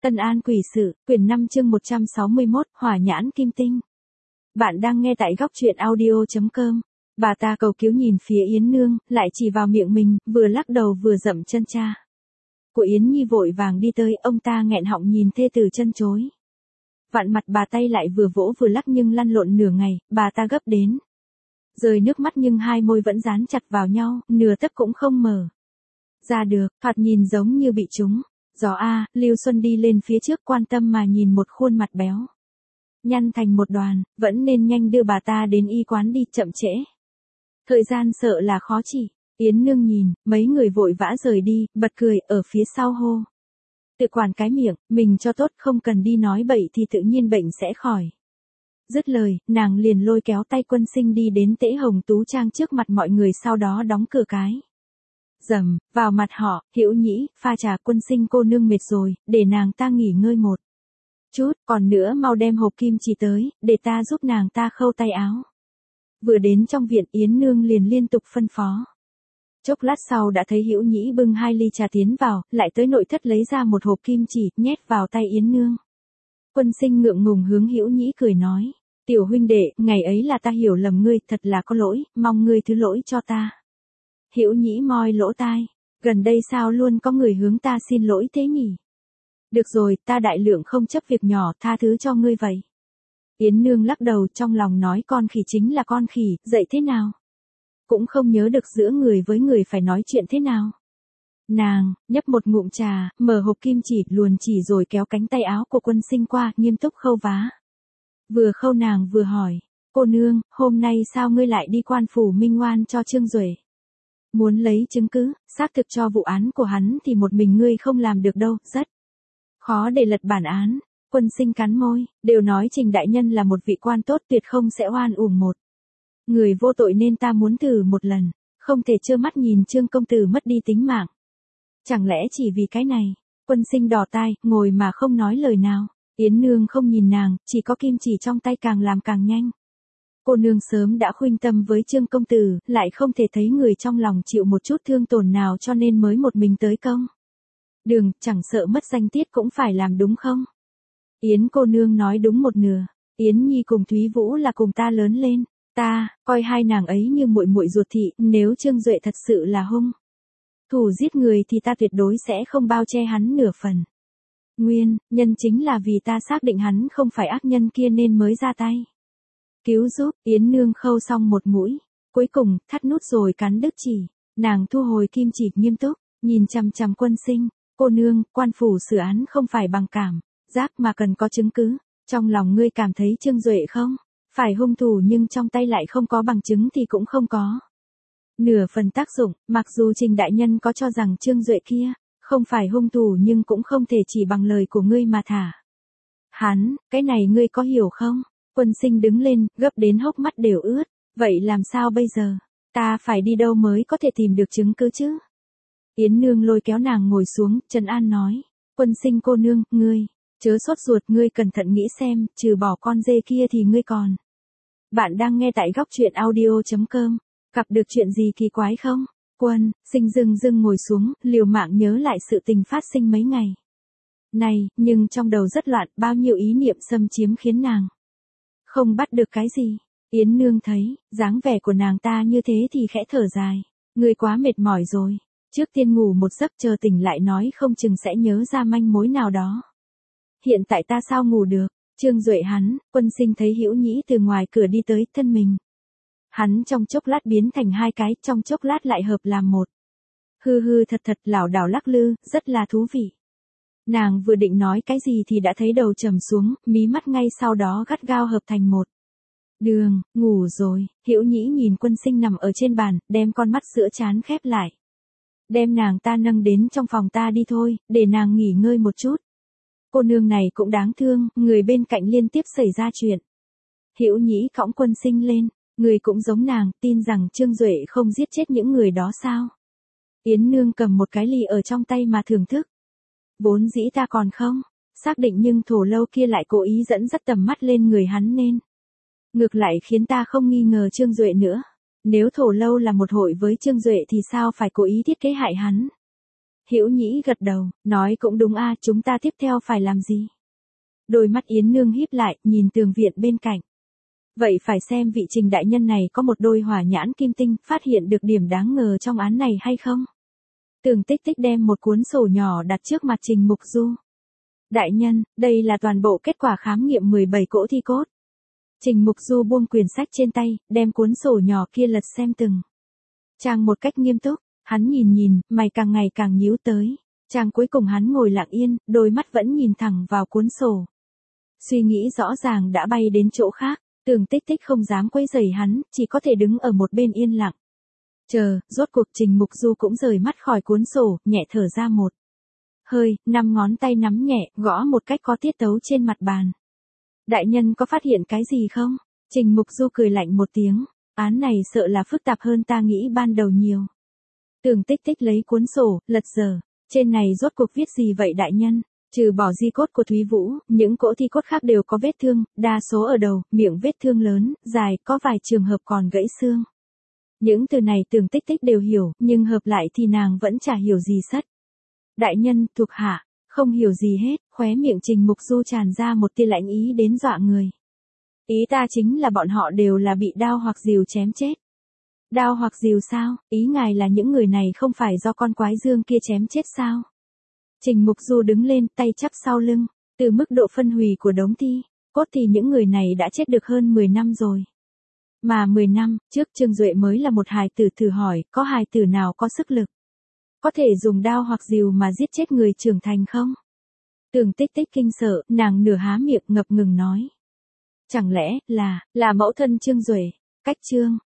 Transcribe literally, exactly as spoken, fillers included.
Tân An Quỷ Sự, quyển năm chương một trăm sáu mươi mốt, Hỏa Nhãn Kim Tinh. Bạn đang nghe tại góc truyện audio chấm com. Bà ta cầu cứu nhìn phía Yến Nương, lại chỉ vào miệng mình, vừa lắc đầu vừa dậm chân cha. Của Yến Nhi vội vàng đi tới, ông ta nghẹn họng nhìn thê tử chân chối. Vặn mặt bà tay lại vừa vỗ vừa lắc nhưng lăn lộn nửa ngày, bà ta gấp đến. Rơi nước mắt nhưng hai môi vẫn dán chặt vào nhau, nửa tấc cũng không mở ra được, thoạt nhìn giống như bị trúng. Gió a, Lưu Xuân đi lên phía trước quan tâm mà nhìn một khuôn mặt béo nhăn thành một đoàn, vẫn nên nhanh đưa bà ta đến y quán đi, chậm trễ thời gian sợ là khó trị. Yến Nương nhìn, mấy người vội vã rời đi, bật cười, ở phía sau hô. Tự quản cái miệng, mình cho tốt, không cần đi nói bậy thì tự nhiên bệnh sẽ khỏi. Dứt lời, nàng liền lôi kéo tay Quân Sinh đi đến Tễ Hồng Tú Trang trước mặt mọi người, sau đó đóng cửa cái rầm vào mặt họ. Hữu Nhĩ, pha trà. Quân Sinh cô nương mệt rồi, để nàng ta nghỉ ngơi một chút, còn nữa mau đem hộp kim chỉ tới, để ta giúp nàng ta khâu tay áo. Vừa đến trong viện, Yến Nương liền liên tục phân phó. Chốc lát sau đã thấy Hữu Nhĩ bưng hai ly trà tiến vào, lại tới nội thất lấy ra một hộp kim chỉ, nhét vào tay Yến Nương. Quân Sinh ngượng ngùng hướng Hữu Nhĩ cười nói, tiểu huynh đệ, ngày ấy là ta hiểu lầm ngươi, thật là có lỗi, mong ngươi thứ lỗi cho ta. Hữu Nhĩ moi lỗ tai, gần đây sao luôn có người hướng ta xin lỗi thế nhỉ? Được rồi, ta đại lượng không chấp việc nhỏ, tha thứ cho ngươi vậy. Yến Nương lắc đầu, trong lòng nói con khỉ chính là con khỉ, dạy thế nào cũng không nhớ được giữa người với người phải nói chuyện thế nào. Nàng nhấp một ngụm trà, mở hộp kim chỉ, luồn chỉ rồi kéo cánh tay áo của Quân Sinh qua, nghiêm túc khâu vá. Vừa khâu nàng vừa hỏi, cô nương, hôm nay sao ngươi lại đi quan phủ minh oan cho Trương Duệ? Muốn lấy chứng cứ, xác thực cho vụ án của hắn thì một mình ngươi không làm được đâu, rất khó để lật bản án. Quân Sinh cắn môi, đều nói Trình đại nhân là một vị quan tốt, tuyệt không sẽ oan uổng một người vô tội, nên ta muốn thử một lần, không thể trơ mắt nhìn Trương công tử mất đi tính mạng. Chẳng lẽ chỉ vì cái này? Quân Sinh đỏ tai, ngồi mà không nói lời nào. Yến Nương không nhìn nàng, chỉ có kim chỉ trong tay càng làm càng nhanh. Cô nương sớm đã khuynh tâm với Trương công tử, lại không thể thấy người trong lòng chịu một chút thương tổn nào, cho nên mới một mình tới công đường, chẳng sợ mất danh tiết cũng phải làm, đúng không? Yến cô nương nói đúng một nửa. Yến Nhi cùng Thúy Vũ là cùng ta lớn lên, ta coi hai nàng ấy như muội muội ruột thị, nếu Trương Duệ thật sự là hung thủ giết người thì ta tuyệt đối sẽ không bao che hắn nửa phần. Nguyên nhân chính là vì ta xác định hắn không phải ác nhân kia nên mới ra tay cứu giúp. Yến Nương khâu xong một mũi, cuối cùng thắt nút rồi cắn đứt chỉ. Nàng thu hồi kim chỉ, nghiêm túc nhìn chằm chằm Quân Sinh. Cô nương, quan phủ xử án không phải bằng cảm giác mà cần có chứng cứ. Trong lòng ngươi cảm thấy Trương Duệ không phải hung thủ, nhưng trong tay lại không có bằng chứng thì cũng không có nửa phần tác dụng. Mặc dù Trình đại nhân có cho rằng Trương Duệ kia không phải hung thủ, nhưng cũng không thể chỉ bằng lời của ngươi mà thả hắn, cái này ngươi có hiểu không? Quân Sinh đứng lên, gấp đến hốc mắt đều ướt. Vậy làm sao bây giờ? Ta phải đi đâu mới có thể tìm được chứng cứ chứ? Yến Nương lôi kéo nàng ngồi xuống, trấn an nói. Quân Sinh cô nương, ngươi chớ sốt ruột, ngươi cẩn thận nghĩ xem, trừ bỏ con dê kia thì ngươi còn. Bạn đang nghe tại góc truyện audio chấm com. Gặp được chuyện gì kỳ quái không? Quân Sinh dưng dưng ngồi xuống, liều mạng nhớ lại sự tình phát sinh mấy ngày này, nhưng trong đầu rất loạn, bao nhiêu ý niệm xâm chiếm khiến nàng không bắt được cái gì. Yến Nương thấy dáng vẻ của nàng ta như thế thì khẽ thở dài. Ngươi quá mệt mỏi rồi, trước tiên ngủ một giấc, chờ tỉnh lại nói không chừng sẽ nhớ ra manh mối nào đó. Hiện tại ta sao ngủ được? Trương Duệ hắn. Quân Sinh thấy Hữu Nhĩ từ ngoài cửa đi tới, thân mình hắn trong chốc lát biến thành hai cái, trong chốc lát lại hợp làm một. Hư hư thật thật, lảo đảo lắc lư, rất là thú vị. Nàng vừa định nói cái gì thì đã thấy đầu trầm xuống, mí mắt ngay sau đó gắt gao hợp thành một đường. Ngủ rồi. Hữu Nhĩ nhìn Quân Sinh nằm ở trên bàn, đem con mắt giữa trán khép lại. Đem nàng ta nâng đến trong phòng ta đi thôi, để nàng nghỉ ngơi một chút. Cô nương này cũng đáng thương, người bên cạnh liên tiếp xảy ra chuyện. Hữu Nhĩ cõng Quân Sinh lên. Người cũng giống nàng, tin rằng Trương Duệ không giết chết những người đó sao? Yến Nương cầm một cái ly ở trong tay mà thưởng thức. Vốn dĩ ta còn không xác định, nhưng Thổ Lâu kia lại cố ý dẫn dắt tầm mắt lên người hắn, nên ngược lại khiến ta không nghi ngờ Trương Duệ nữa. Nếu Thổ Lâu là một hội với Trương Duệ thì sao phải cố ý thiết kế hại hắn? Hữu Nhĩ gật đầu, nói cũng đúng a, chúng ta tiếp theo phải làm gì? Đôi mắt Yến Nương híp lại, nhìn tường viện bên cạnh. Vậy phải xem vị Trình đại nhân này có một đôi hỏa nhãn kim tinh, phát hiện được điểm đáng ngờ trong án này hay không? Tường Tích Tích đem một cuốn sổ nhỏ đặt trước mặt Trình Mục Du. Đại nhân, đây là toàn bộ kết quả khám nghiệm mười bảy cỗ thi cốt. Trình Mục Du buông quyển sách trên tay, đem cuốn sổ nhỏ kia lật xem từng trang một cách nghiêm túc, hắn nhìn nhìn, mày càng ngày càng nhíu tới. Trang cuối cùng hắn ngồi lặng yên, đôi mắt vẫn nhìn thẳng vào cuốn sổ. Suy nghĩ rõ ràng đã bay đến chỗ khác, Tường Tích Tích không dám quấy rầy hắn, chỉ có thể đứng ở một bên yên lặng. Chờ, rốt cuộc Trình Mục Du cũng rời mắt khỏi cuốn sổ, nhẹ thở ra một hơi, năm ngón tay nắm nhẹ, gõ một cách có tiết tấu trên mặt bàn. Đại nhân có phát hiện cái gì không? Trình Mục Du cười lạnh một tiếng, án này sợ là phức tạp hơn ta nghĩ ban đầu nhiều. Tường Tích Tích lấy cuốn sổ, lật dở, trên này rốt cuộc viết gì vậy đại nhân? Trừ bỏ di cốt của Thúy Vũ, những cỗ thi cốt khác đều có vết thương, đa số ở đầu, miệng vết thương lớn, dài, có vài trường hợp còn gãy xương. Những từ này Tường Tích Tích đều hiểu, nhưng hợp lại thì nàng vẫn chả hiểu gì sất. Đại nhân, thuộc hạ, không hiểu gì hết, khóe miệng Trình Mục Du tràn ra một tia lạnh ý đến dọa người. Ý ta chính là bọn họ đều là bị đao hoặc rìu chém chết. Đao hoặc rìu sao? Ý ngài là những người này không phải do con quái dương kia chém chết sao? Trình Mục Du đứng lên, tay chắp sau lưng, từ mức độ phân hủy của đống thi cốt thì những người này đã chết được hơn mười năm rồi. Mà mười năm trước Trương Duệ mới là một hài tử, thử hỏi, có hài tử nào có sức lực có thể dùng đao hoặc rìu mà giết chết người trưởng thành không? Tường Tích Tích kinh sợ, nàng nửa há miệng ngập ngừng nói. Chẳng lẽ, là, là mẫu thân Trương Duệ? Cách Trương